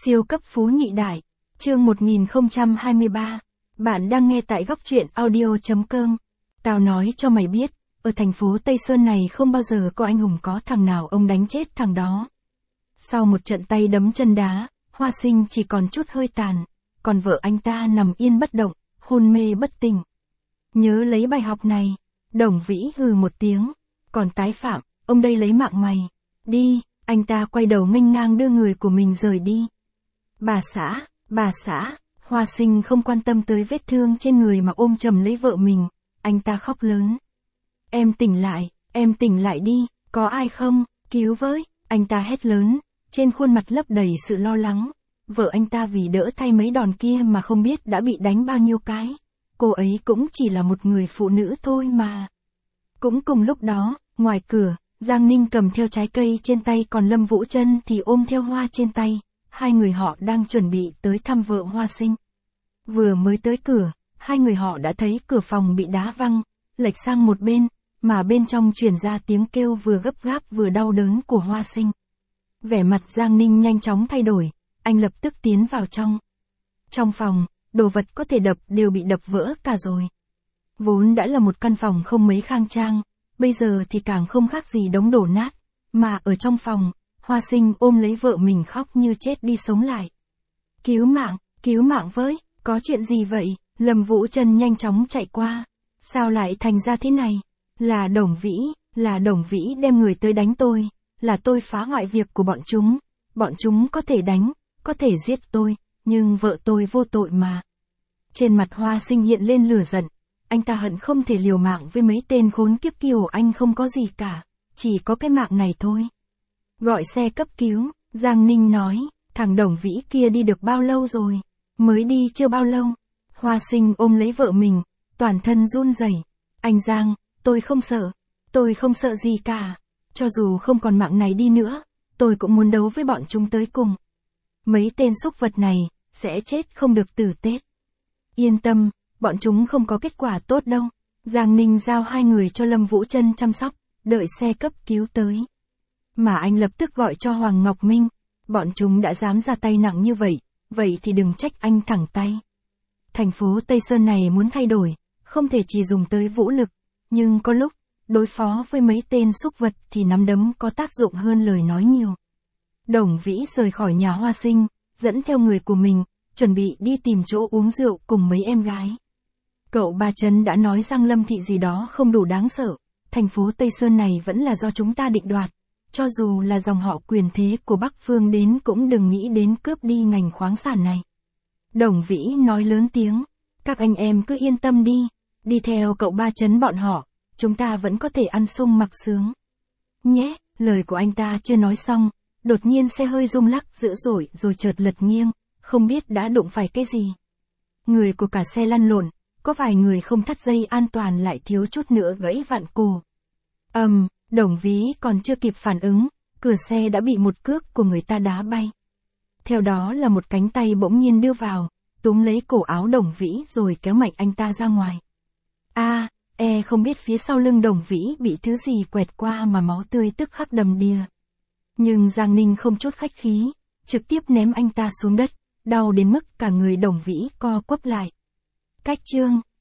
Siêu cấp phú nhị đại. Chương 1023. Bạn đang nghe tại góc truyện audio.com. Tao nói cho mày biết, ở thành phố Tây Sơn này không bao giờ có anh hùng có thằng nào ông đánh chết thằng đó. Sau một trận tay đấm chân đá, Hoa Sinh chỉ còn chút hơi tàn, còn vợ anh ta nằm yên bất động, hôn mê bất tỉnh. Nhớ lấy bài học này, Đồng Vĩ hừ một tiếng, còn tái phạm, ông đây lấy mạng mày. Đi, anh ta quay đầu nghênh ngang đưa người của mình rời đi. Bà xã, Hoa Sinh không quan tâm tới vết thương trên người mà ôm chầm lấy vợ mình, anh ta khóc lớn. Em tỉnh lại đi, có ai không, cứu với, anh ta hét lớn, trên khuôn mặt lấp đầy sự lo lắng. Vợ anh ta vì đỡ thay mấy đòn kia mà không biết đã bị đánh bao nhiêu cái. Cô ấy cũng chỉ là một người phụ nữ thôi mà. Cũng cùng lúc đó, ngoài cửa, Giang Ninh cầm theo trái cây trên tay còn Lâm Vũ Trân thì ôm theo hoa trên tay. Hai người họ đang chuẩn bị tới thăm vợ Hoa Sinh. Vừa mới tới cửa, hai người họ đã thấy cửa phòng bị đá văng, lệch sang một bên, mà bên trong truyền ra tiếng kêu vừa gấp gáp vừa đau đớn của Hoa Sinh. Vẻ mặt Giang Ninh nhanh chóng thay đổi, anh lập tức tiến vào trong. Trong phòng, đồ vật có thể đập đều bị đập vỡ cả rồi. Vốn đã là một căn phòng không mấy khang trang, bây giờ thì càng không khác gì đống đổ nát, mà ở trong phòng, Hoa Sinh ôm lấy vợ mình khóc như chết đi sống lại. Cứu mạng với, có chuyện gì vậy? Lâm Vũ Trân nhanh chóng chạy qua. Sao lại thành ra thế này? Là Đồng Vĩ đem người tới đánh tôi, là tôi phá hoại việc của bọn chúng có thể đánh, có thể giết tôi, nhưng vợ tôi vô tội mà. Trên mặt Hoa Sinh hiện lên lửa giận, anh ta hận không thể liều mạng với mấy tên khốn kiếp kiều anh không có gì cả, chỉ có cái mạng này thôi. Gọi xe cấp cứu, Giang Ninh nói, thằng Đồng Vĩ kia đi được bao lâu rồi? Mới đi chưa bao lâu. Hoa Sinh ôm lấy vợ mình, toàn thân run rẩy. Anh Giang, tôi không sợ gì cả. Cho dù không còn mạng này đi nữa, tôi cũng muốn đấu với bọn chúng tới cùng. Mấy tên súc vật này, sẽ chết không được tử tế. Yên tâm, bọn chúng không có kết quả tốt đâu. Giang Ninh giao hai người cho Lâm Vũ Trân chăm sóc, đợi xe cấp cứu tới. Mà anh lập tức gọi cho Hoàng Ngọc Minh, bọn chúng đã dám ra tay nặng như vậy thì đừng trách anh thẳng tay. Thành phố Tây Sơn này muốn thay đổi, không thể chỉ dùng tới vũ lực, nhưng có lúc, đối phó với mấy tên súc vật thì nắm đấm có tác dụng hơn lời nói nhiều. Đồng Vĩ rời khỏi nhà Hoa Sinh, dẫn theo người của mình, chuẩn bị đi tìm chỗ uống rượu cùng mấy em gái. Cậu Ba Trấn đã nói rằng Lâm Thị gì đó không đủ đáng sợ, thành phố Tây Sơn này vẫn là do chúng ta định đoạt. Cho dù là dòng họ quyền thế của Bắc Phương đến cũng đừng nghĩ đến cướp đi ngành khoáng sản này. Đồng Vĩ nói lớn tiếng, các anh em cứ yên tâm đi theo cậu Ba Trấn bọn họ, chúng ta vẫn có thể ăn sung mặc sướng. Nhé, lời của anh ta chưa nói xong, đột nhiên xe hơi rung lắc dữ dội rồi chợt lật nghiêng, không biết đã đụng phải cái gì. Người của cả xe lăn lộn, có vài người không thắt dây an toàn lại thiếu chút nữa gãy vặn cổ. Đồng Vĩ còn chưa kịp phản ứng, cửa xe đã bị một cước của người ta đá bay. Theo đó là một cánh tay bỗng nhiên đưa vào, túm lấy cổ áo Đồng Vĩ rồi kéo mạnh anh ta ra ngoài. Không biết phía sau lưng Đồng Vĩ bị thứ gì quẹt qua mà máu tươi tức khắc đầm đìa. Nhưng Giang Ninh không chút khách khí, trực tiếp ném anh ta xuống đất, đau đến mức cả người Đồng Vĩ co quắp lại. Cách chương